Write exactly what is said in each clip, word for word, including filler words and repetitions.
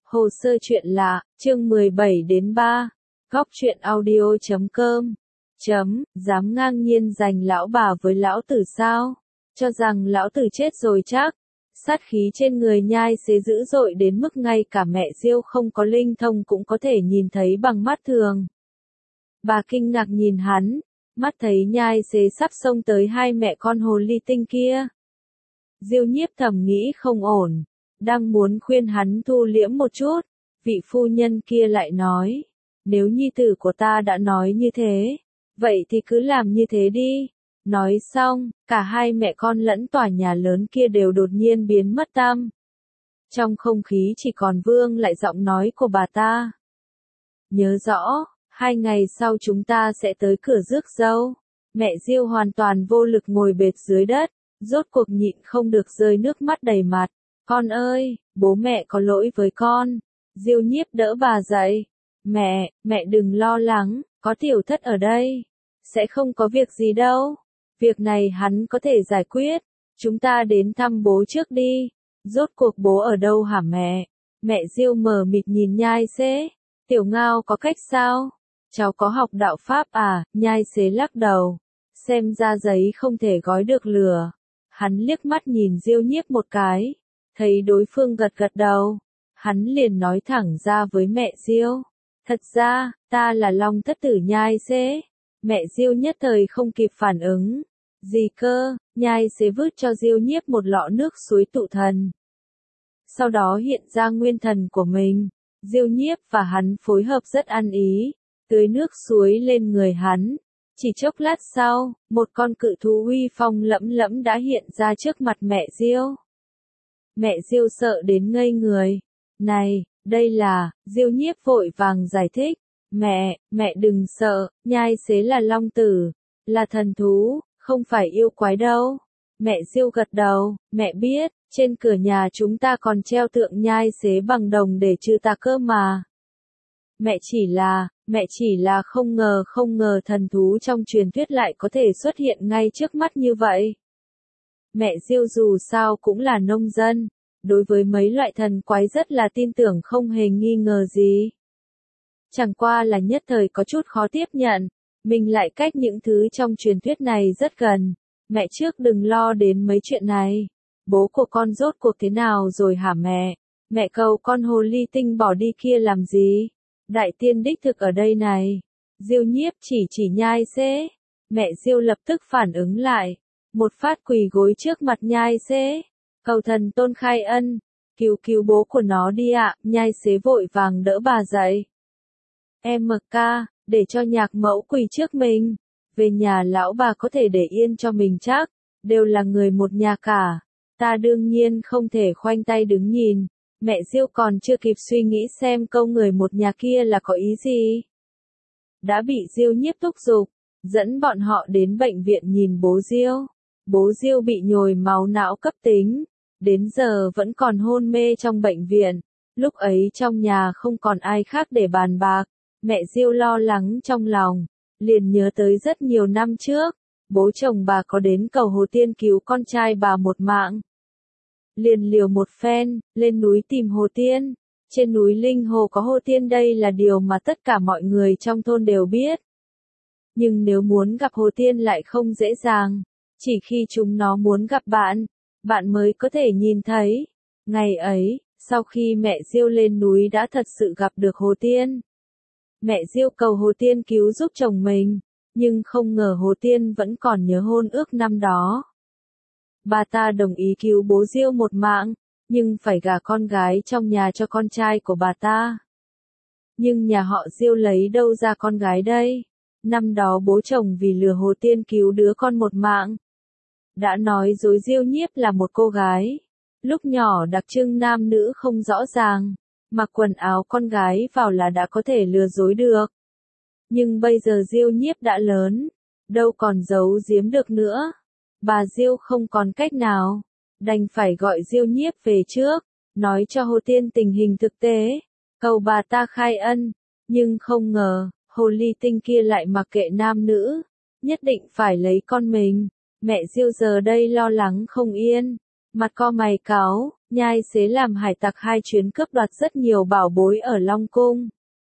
Hồ sơ chuyện lạ, chương mười bảy đến ba, góc truyện audio chấm com, chấm, dám ngang nhiên giành lão bà với lão tử sao? Cho rằng lão tử chết rồi chắc. Sát khí trên người nhai xế dữ dội đến mức ngay cả mẹ Diêu không có linh thông cũng có thể nhìn thấy bằng mắt thường. Bà kinh ngạc nhìn hắn, mắt thấy nhai xế sắp xông tới hai mẹ con hồ ly tinh kia. Diêu Nhiếp thầm nghĩ không ổn, đang muốn khuyên hắn thu liễm một chút, vị phu nhân kia lại nói, nếu nhi tử của ta đã nói như thế, vậy thì cứ làm như thế đi. Nói xong, cả hai mẹ con lẫn tòa nhà lớn kia đều đột nhiên biến mất tăm. Trong không khí chỉ còn vương lại giọng nói của bà ta. Nhớ rõ, hai ngày sau chúng ta sẽ tới cửa rước dâu. Mẹ Diêu hoàn toàn vô lực ngồi bệt dưới đất, rốt cuộc nhịn không được rơi nước mắt đầy mặt. Con ơi, bố mẹ có lỗi với con. Diêu Nhiếp đỡ bà dậy. Mẹ, mẹ đừng lo lắng, có tiểu thất ở đây. Sẽ không có việc gì đâu. Việc này hắn có thể giải quyết. Chúng ta đến thăm bố trước đi. Rốt cuộc bố ở đâu hả mẹ? Mẹ Diêu mờ mịt nhìn nhai xế. Tiểu Ngao có cách sao? Cháu có học đạo Pháp à? Nhai xế lắc đầu. Xem ra giấy không thể gói được lửa. Hắn liếc mắt nhìn Diêu Nhiếp một cái. Thấy đối phương gật gật đầu. Hắn liền nói thẳng ra với mẹ Diêu. Thật ra, ta là Long thất tử nhai xế. Mẹ Diêu nhất thời không kịp phản ứng. Gì cơ? Nhai xế vứt cho Diêu Nhiếp một lọ nước suối tụ thần. Sau đó hiện ra nguyên thần của mình. Diêu Nhiếp và hắn phối hợp rất ăn ý. Tưới nước suối lên người hắn. Chỉ chốc lát sau, một con cự thú uy phong lẫm lẫm đã hiện ra trước mặt mẹ Diêu. Mẹ Diêu sợ đến ngây người. Này, đây là, Diêu Nhiếp vội vàng giải thích. Mẹ, mẹ đừng sợ, nhai xế là long tử, là thần thú, không phải yêu quái đâu. Mẹ Diêu gật đầu, mẹ biết, trên cửa nhà chúng ta còn treo tượng nhai xế bằng đồng để trừ tà cơ mà. Mẹ chỉ là, mẹ chỉ là không ngờ không ngờ thần thú trong truyền thuyết lại có thể xuất hiện ngay trước mắt như vậy. Mẹ Diêu dù sao cũng là nông dân, đối với mấy loại thần quái rất là tin tưởng không hề nghi ngờ gì. Chẳng qua là nhất thời có chút khó tiếp nhận, mình lại cách những thứ trong truyền thuyết này rất gần. Mẹ trước đừng lo đến mấy chuyện này. Bố của con rốt cuộc thế nào rồi hả mẹ? Mẹ cầu con hồ ly tinh bỏ đi kia làm gì? Đại tiên đích thực ở đây này. Diêu Nhiếp chỉ chỉ nhai xế. Mẹ Diêu lập tức phản ứng lại. Một phát quỳ gối trước mặt nhai xế. Cầu thần tôn khai ân. Cứu cứu bố của nó đi ạ. Nhai xế vội vàng đỡ bà dậy. Em mờ ca, để cho nhạc mẫu quỳ trước mình. Về nhà lão bà có thể để yên cho mình chắc. Đều là người một nhà cả. Ta đương nhiên không thể khoanh tay đứng nhìn. Mẹ Diêu còn chưa kịp suy nghĩ xem câu người một nhà kia là có ý gì. Đã bị Diêu Nhiếp thúc giục, dẫn bọn họ đến bệnh viện nhìn bố Diêu. Bố Diêu bị nhồi máu não cấp tính. Đến giờ vẫn còn hôn mê trong bệnh viện. Lúc ấy trong nhà không còn ai khác để bàn bạc. Mẹ Diêu lo lắng trong lòng, liền nhớ tới rất nhiều năm trước, bố chồng bà có đến cầu Hồ Tiên cứu con trai bà một mạng. Liền liều một phen, lên núi tìm Hồ Tiên. Trên núi Linh Hồ có Hồ Tiên đây là điều mà tất cả mọi người trong thôn đều biết. Nhưng nếu muốn gặp Hồ Tiên lại không dễ dàng, chỉ khi chúng nó muốn gặp bạn, bạn mới có thể nhìn thấy. Ngày ấy, sau khi mẹ Diêu lên núi đã thật sự gặp được Hồ Tiên. Mẹ Diêu cầu Hồ Tiên cứu giúp chồng mình, nhưng không ngờ Hồ Tiên vẫn còn nhớ hôn ước năm đó. Bà ta đồng ý cứu bố Diêu một mạng, nhưng phải gả con gái trong nhà cho con trai của bà ta. Nhưng nhà họ Diêu lấy đâu ra con gái đây? Năm đó bố chồng vì lừa Hồ Tiên cứu đứa con một mạng. Đã nói dối Diêu Nhiếp là một cô gái. Lúc nhỏ đặc trưng nam nữ không rõ ràng. Mặc quần áo con gái vào là đã có thể lừa dối được. Nhưng bây giờ Diêu Nhiếp đã lớn, đâu còn giấu giếm được nữa. Bà Diêu không còn cách nào, đành phải gọi Diêu Nhiếp về trước, nói cho Hồ Tiên tình hình thực tế, cầu bà ta khai ân. Nhưng không ngờ, hồ ly tinh kia lại mặc kệ nam nữ, nhất định phải lấy con mình. Mẹ Diêu giờ đây lo lắng không yên. mặt co mày cáu, nhai xế làm hải tặc hai chuyến cướp đoạt rất nhiều bảo bối ở Long Cung.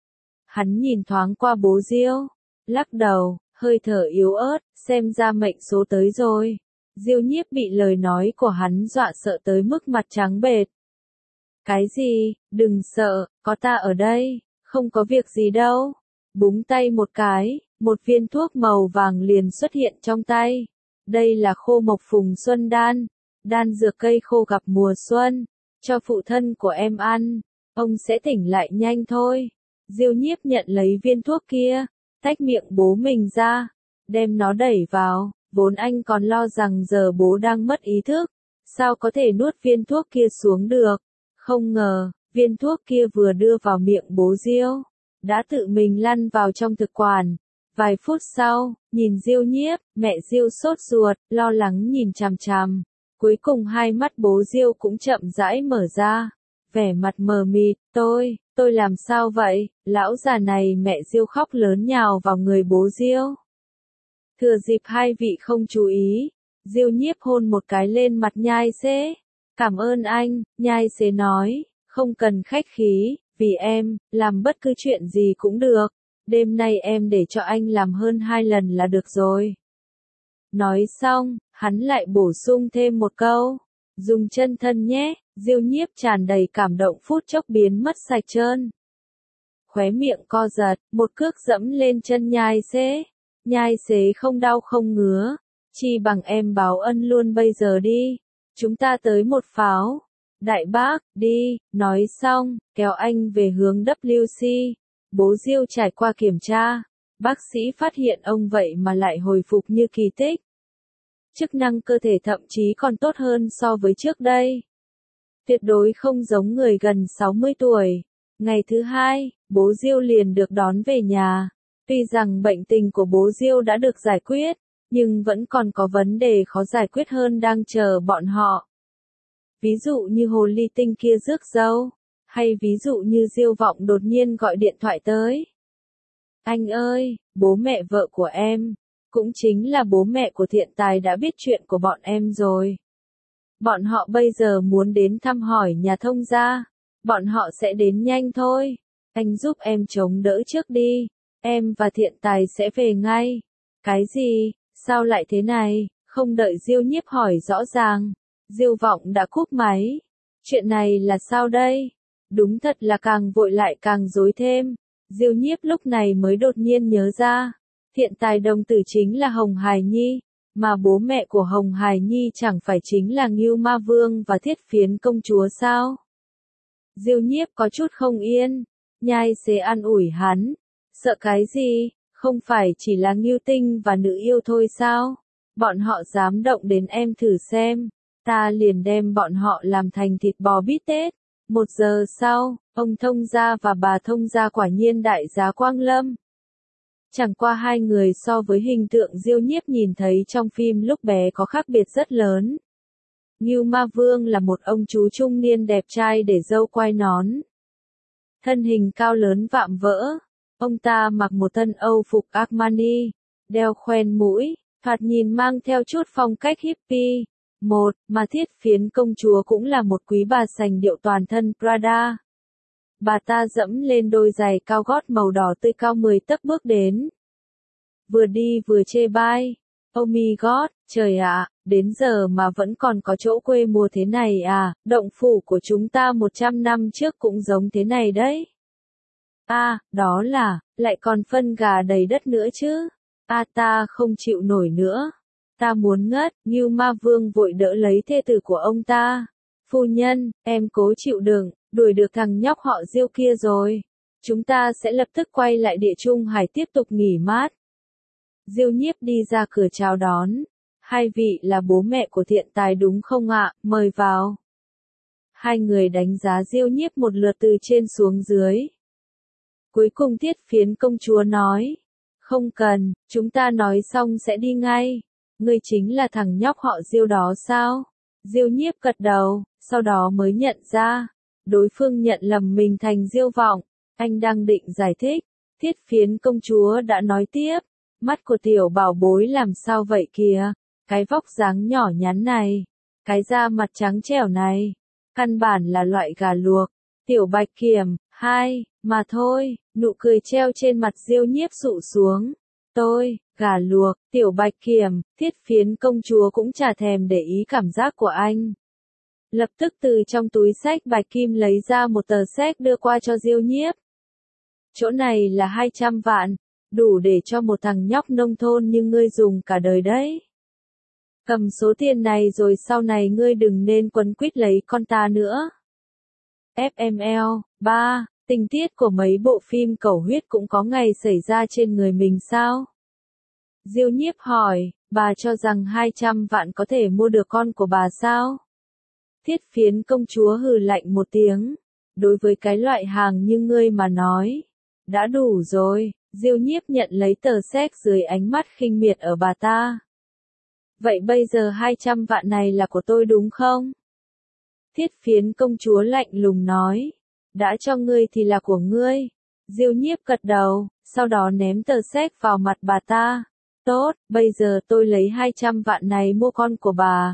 Hắn nhìn thoáng qua bố Diêu, lắc đầu, hơi thở yếu ớt, xem ra mệnh số tới rồi. Diêu Nhiếp bị lời nói của hắn dọa sợ tới mức mặt trắng bệch. Cái gì, đừng sợ, có ta ở đây, không có việc gì đâu. Búng tay một cái, một viên thuốc màu vàng liền xuất hiện trong tay. Đây là khô mộc phùng xuân đan, đan dược cây khô gặp mùa xuân, cho phụ thân của em ăn, ông sẽ tỉnh lại nhanh thôi. Diêu Nhiếp nhận lấy viên thuốc kia, tách miệng bố mình ra, đem nó đẩy vào, vốn anh còn lo rằng giờ bố đang mất ý thức, sao có thể nuốt viên thuốc kia xuống được. Không ngờ, viên thuốc kia vừa đưa vào miệng bố Diêu, đã tự mình lăn vào trong thực quản. Vài phút sau, nhìn Diêu Nhiếp, mẹ Diêu sốt ruột, lo lắng nhìn chằm chằm. Cuối cùng hai mắt bố Diêu cũng chậm rãi mở ra, vẻ mặt mờ mịt, tôi, tôi làm sao vậy? Lão già này. Mẹ Diêu khóc lớn nhào vào người bố Diêu. Thừa dịp hai vị không chú ý, Diêu Nhiếp hôn một cái lên mặt nhai xế. Cảm ơn anh, nhai xế nói, không cần khách khí, vì em, làm bất cứ chuyện gì cũng được. Đêm nay em để cho anh làm hơn hai lần là được rồi. Nói xong, hắn lại bổ sung thêm một câu. Dùng chân thân nhé. Diêu Nhiếp tràn đầy cảm động phút chốc biến mất sạch trơn. Khóe miệng co giật, một cước dẫm lên chân nhai xế. Nhai xế không đau không ngứa. Chi bằng em báo ân luôn bây giờ đi. Chúng ta tới một pháo. Đại bác, đi. Nói xong, kéo anh về hướng W C. Bố Diêu trải qua kiểm tra, bác sĩ phát hiện ông vậy mà lại hồi phục như kỳ tích. Chức năng cơ thể thậm chí còn tốt hơn so với trước đây. Tuyệt đối không giống người gần sáu mươi tuổi. Ngày thứ hai, bố Diêu liền được đón về nhà. Tuy rằng bệnh tình của bố Diêu đã được giải quyết, nhưng vẫn còn có vấn đề khó giải quyết hơn đang chờ bọn họ. Ví dụ như hồ ly tinh kia rước dâu. Hay ví dụ như Diêu Vọng đột nhiên gọi điện thoại tới. Anh ơi, bố mẹ vợ của em, cũng chính là bố mẹ của Thiện Tài đã biết chuyện của bọn em rồi. Bọn họ bây giờ muốn đến thăm hỏi nhà thông gia. Bọn họ sẽ đến nhanh thôi. Anh giúp em chống đỡ trước đi. Em và Thiện Tài sẽ về ngay. Cái gì? Sao lại thế này? Không đợi Diêu Nhiếp hỏi rõ ràng, Diêu Vọng đã cúp máy. Chuyện này là sao đây? Đúng thật là càng vội lại càng rối thêm. Diêu Nhiếp lúc này mới đột nhiên nhớ ra. Thiện Tài đồng tử chính là Hồng Hải Nhi. Mà bố mẹ của Hồng Hải Nhi chẳng phải chính là Ngưu Ma Vương và Thiết Phiến công chúa sao? Diêu Nhiếp có chút không yên. Nhai xế an ủi hắn. Sợ cái gì? Không phải chỉ là Ngưu Tinh và nữ yêu thôi sao? Bọn họ dám động đến em thử xem. Ta liền đem bọn họ làm thành thịt bò bít tết. Một giờ sau, ông thông gia và bà thông gia quả nhiên đại giá quang lâm. Chẳng qua hai người so với hình tượng Diêu Nhiếp nhìn thấy trong phim lúc bé có khác biệt rất lớn. Ngưu Ma Vương là một ông chú trung niên đẹp trai để râu quai nón. Thân hình cao lớn vạm vỡ. Ông ta mặc một thân Âu phục Armani, đeo khoen mũi, thoạt nhìn mang theo chút phong cách hippie. Một, mà Thiết Phiến công chúa cũng là một quý bà sành điệu toàn thân Prada. Bà ta dẫm lên đôi giày cao gót màu đỏ tươi cao mười tấc bước đến. Vừa đi vừa chê bai. Oh my god, trời ạ, đến giờ mà vẫn còn có chỗ quê mùa thế này à, động phủ của chúng ta một trăm năm trước cũng giống thế này đấy. À, đó là, lại còn phân gà đầy đất nữa chứ. À ta không chịu nổi nữa. Ta muốn ngất. Ngưu Ma Vương vội đỡ lấy thê tử của ông ta. Phu nhân, em cố chịu đựng, đuổi được thằng nhóc họ Diêu kia rồi. Chúng ta sẽ lập tức quay lại địa Trung Hải tiếp tục nghỉ mát. Diêu Nhiếp đi ra cửa chào đón. Hai vị là bố mẹ của Thiện Tài đúng không ạ, mời vào. Hai người đánh giá Diêu Nhiếp một lượt từ trên xuống dưới. Cuối cùng Thiết Phiến công chúa nói. Không cần, chúng ta nói xong sẽ đi ngay. Ngươi chính là thằng nhóc họ Diêu đó sao? Diêu Nhiếp gật đầu, sau đó mới nhận ra. Đối phương nhận lầm mình thành Diêu Vọng. Anh đang định giải thích. Thiết Phiến công chúa đã nói tiếp. Mắt của tiểu bảo bối làm sao vậy kìa? Cái vóc dáng nhỏ nhắn này. Cái da mặt trắng trẻo này, căn bản là loại gà luộc. Tiểu Bạch Kiểm, hai, mà thôi, nụ cười treo trên mặt Diêu Nhiếp sụ xuống. Tôi, gà luộc, Tiểu Bạch Kiểm, Thiết Phiến công chúa cũng chả thèm để ý cảm giác của anh. Lập tức từ trong túi xách bạch kim lấy ra một tờ séc đưa qua cho Diêu Nhiếp. Chỗ này là hai trăm vạn, đủ để cho một thằng nhóc nông thôn như ngươi dùng cả đời đấy. Cầm số tiền này rồi sau này ngươi đừng nên quấn quýt lấy con ta nữa. ép em lờ, ba, tình tiết của mấy bộ phim cầu huyết cũng có ngày xảy ra trên người mình sao? Diêu Nhiếp hỏi, bà cho rằng hai trăm vạn có thể mua được con của bà sao? Thiết Phiến công chúa hừ lạnh một tiếng, đối với cái loại hàng như ngươi mà nói, đã đủ rồi. Diêu Nhiếp nhận lấy tờ séc dưới ánh mắt khinh miệt ở bà ta. Vậy bây giờ hai trăm vạn này là của tôi đúng không? Thiết Phiến công chúa lạnh lùng nói, đã cho ngươi thì là của ngươi. Diêu Nhiếp gật đầu, sau đó ném tờ séc vào mặt bà ta. Tốt, bây giờ tôi lấy hai trăm vạn này mua con của bà.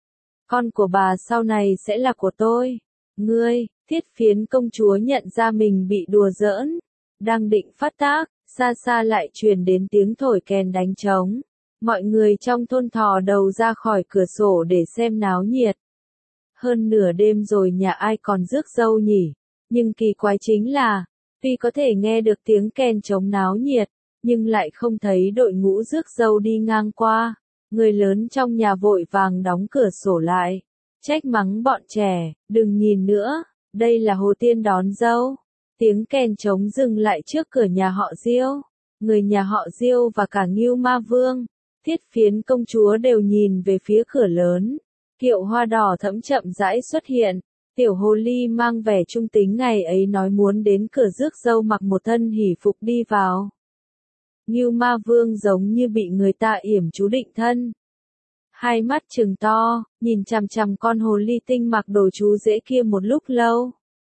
Con của bà sau này sẽ là của tôi. Ngươi, Thiết Phiến công chúa nhận ra mình bị đùa giỡn. Đang định phát tác, xa xa lại truyền đến tiếng thổi kèn đánh trống. Mọi người trong thôn thò đầu ra khỏi cửa sổ để xem náo nhiệt. Hơn nửa đêm rồi nhà ai còn rước dâu nhỉ? Nhưng kỳ quái chính là, tuy có thể nghe được tiếng kèn trống náo nhiệt, nhưng lại không thấy đội ngũ rước dâu đi ngang qua. Người lớn trong nhà vội vàng đóng cửa sổ lại, trách mắng bọn trẻ, đừng nhìn nữa, đây là Hồ Tiên đón dâu. Tiếng kèn trống dừng lại trước cửa nhà họ Diêu. Người nhà họ Diêu và cả Ngưu Ma Vương, Thiết Phiến công chúa đều nhìn về phía cửa lớn. Kiệu hoa đỏ thẫm chậm rãi xuất hiện. Tiểu hồ ly mang vẻ trung tính ngày ấy nói muốn đến cửa rước dâu mặc một thân hỷ phục đi vào. Ngưu Ma Vương giống như bị người ta yểm chú định thân. Hai mắt trừng to, nhìn chằm chằm con hồ ly tinh mặc đồ chú rễ kia một lúc lâu.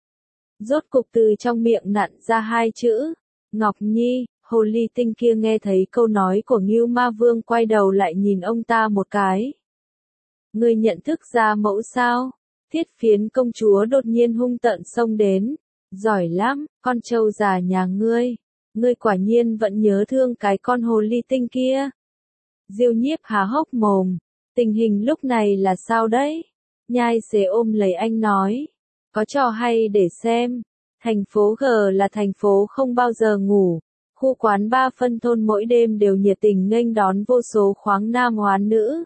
Rốt cục từ trong miệng nặn ra hai chữ, Ngọc Nhi. Hồ ly tinh kia nghe thấy câu nói của Ngưu Ma Vương quay đầu lại nhìn ông ta một cái. Ngươi nhận thức ra mẫu sao? Thiết Phiến công chúa đột nhiên hung tợn xông đến. Giỏi lắm, con trâu già nhà ngươi. Ngươi quả nhiên vẫn nhớ thương cái con hồ ly tinh kia. Diêu Nhiếp há hốc mồm. Tình hình lúc này là sao đấy? Nhai xế ôm lấy anh nói. Có trò hay để xem. Thành phố G là thành phố không bao giờ ngủ. Khu quán ba phân thôn mỗi đêm đều nhiệt tình nghênh đón vô số khoáng nam hoán nữ.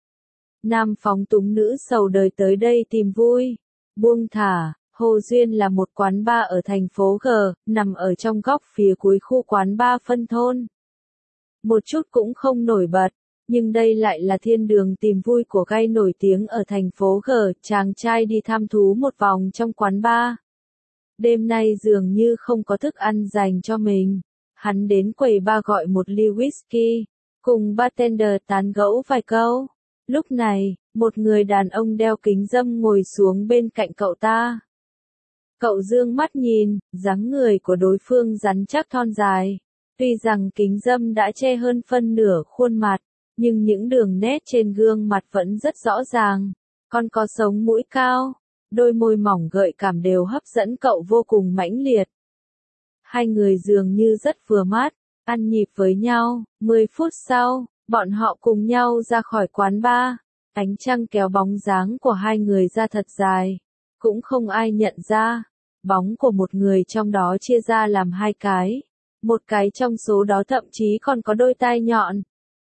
Nam phóng túng nữ sầu đời tới đây tìm vui, buông thả. Hồ Duyên là một quán bar ở thành phố G, nằm ở trong góc phía cuối khu quán ba phân thôn. Một chút cũng không nổi bật, nhưng đây lại là thiên đường tìm vui của gay nổi tiếng ở thành phố G. Chàng trai đi thăm thú một vòng trong quán bar. Đêm nay dường như không có thức ăn dành cho mình. Hắn đến quầy bar gọi một ly whisky, cùng bartender tán gẫu vài câu. Lúc này, một người đàn ông đeo kính râm ngồi xuống bên cạnh cậu ta. Cậu dương mắt nhìn, dáng người của đối phương rắn chắc thon dài. Tuy rằng kính râm đã che hơn phân nửa khuôn mặt, nhưng những đường nét trên gương mặt vẫn rất rõ ràng. Còn có sống mũi cao, đôi môi mỏng gợi cảm đều hấp dẫn cậu vô cùng mãnh liệt. Hai người dường như rất vừa mắt, ăn nhịp với nhau. Mười phút sau, bọn họ cùng nhau ra khỏi quán bar. Ánh trăng kéo bóng dáng của hai người ra thật dài. Cũng không ai nhận ra. Bóng của một người trong đó chia ra làm hai cái. Một cái trong số đó thậm chí còn có đôi tai nhọn.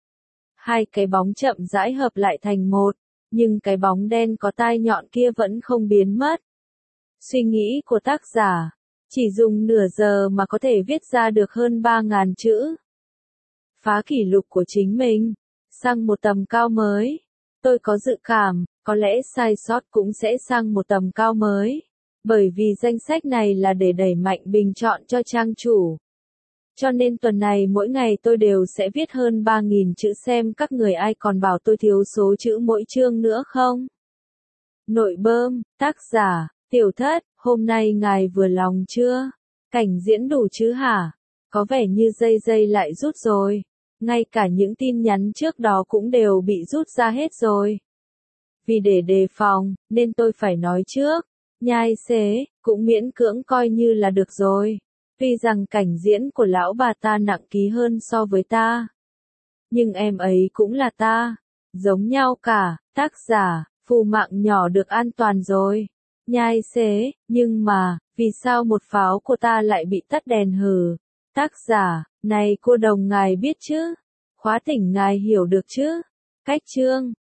Hai cái bóng chậm rãi hợp lại thành một. Nhưng cái bóng đen có tai nhọn kia vẫn không biến mất. Suy nghĩ của tác giả. Chỉ dùng nửa giờ mà có thể viết ra được hơn ba nghìn chữ. Phá kỷ lục của chính mình. Sang một tầm cao mới. Tôi có dự cảm, có lẽ sai sót cũng sẽ sang một tầm cao mới. Bởi vì danh sách này là để đẩy mạnh bình chọn cho trang chủ. Cho nên tuần này mỗi ngày tôi đều sẽ viết hơn ba nghìn chữ xem các người ai còn bảo tôi thiếu số chữ mỗi chương nữa không. Nội bơm, tác giả, Tiểu Thất, hôm nay ngài vừa lòng chưa? Cảnh diễn đủ chứ hả? Có vẻ như dây dây lại rút rồi. Ngay cả những tin nhắn trước đó cũng đều bị rút ra hết rồi. Vì để đề phòng, nên tôi phải nói trước. Nhai xế, cũng miễn cưỡng coi như là được rồi. Tuy rằng cảnh diễn của lão bà ta nặng ký hơn so với ta. Nhưng em ấy cũng là ta. Giống nhau cả, tác giả, phù mạng nhỏ được an toàn rồi. Nhai xế, nhưng mà, vì sao một pháo của ta lại bị tắt đèn hừ? Tác giả, này cô đồng ngài biết chứ? Khóa tỉnh ngài hiểu được chứ? Cách chương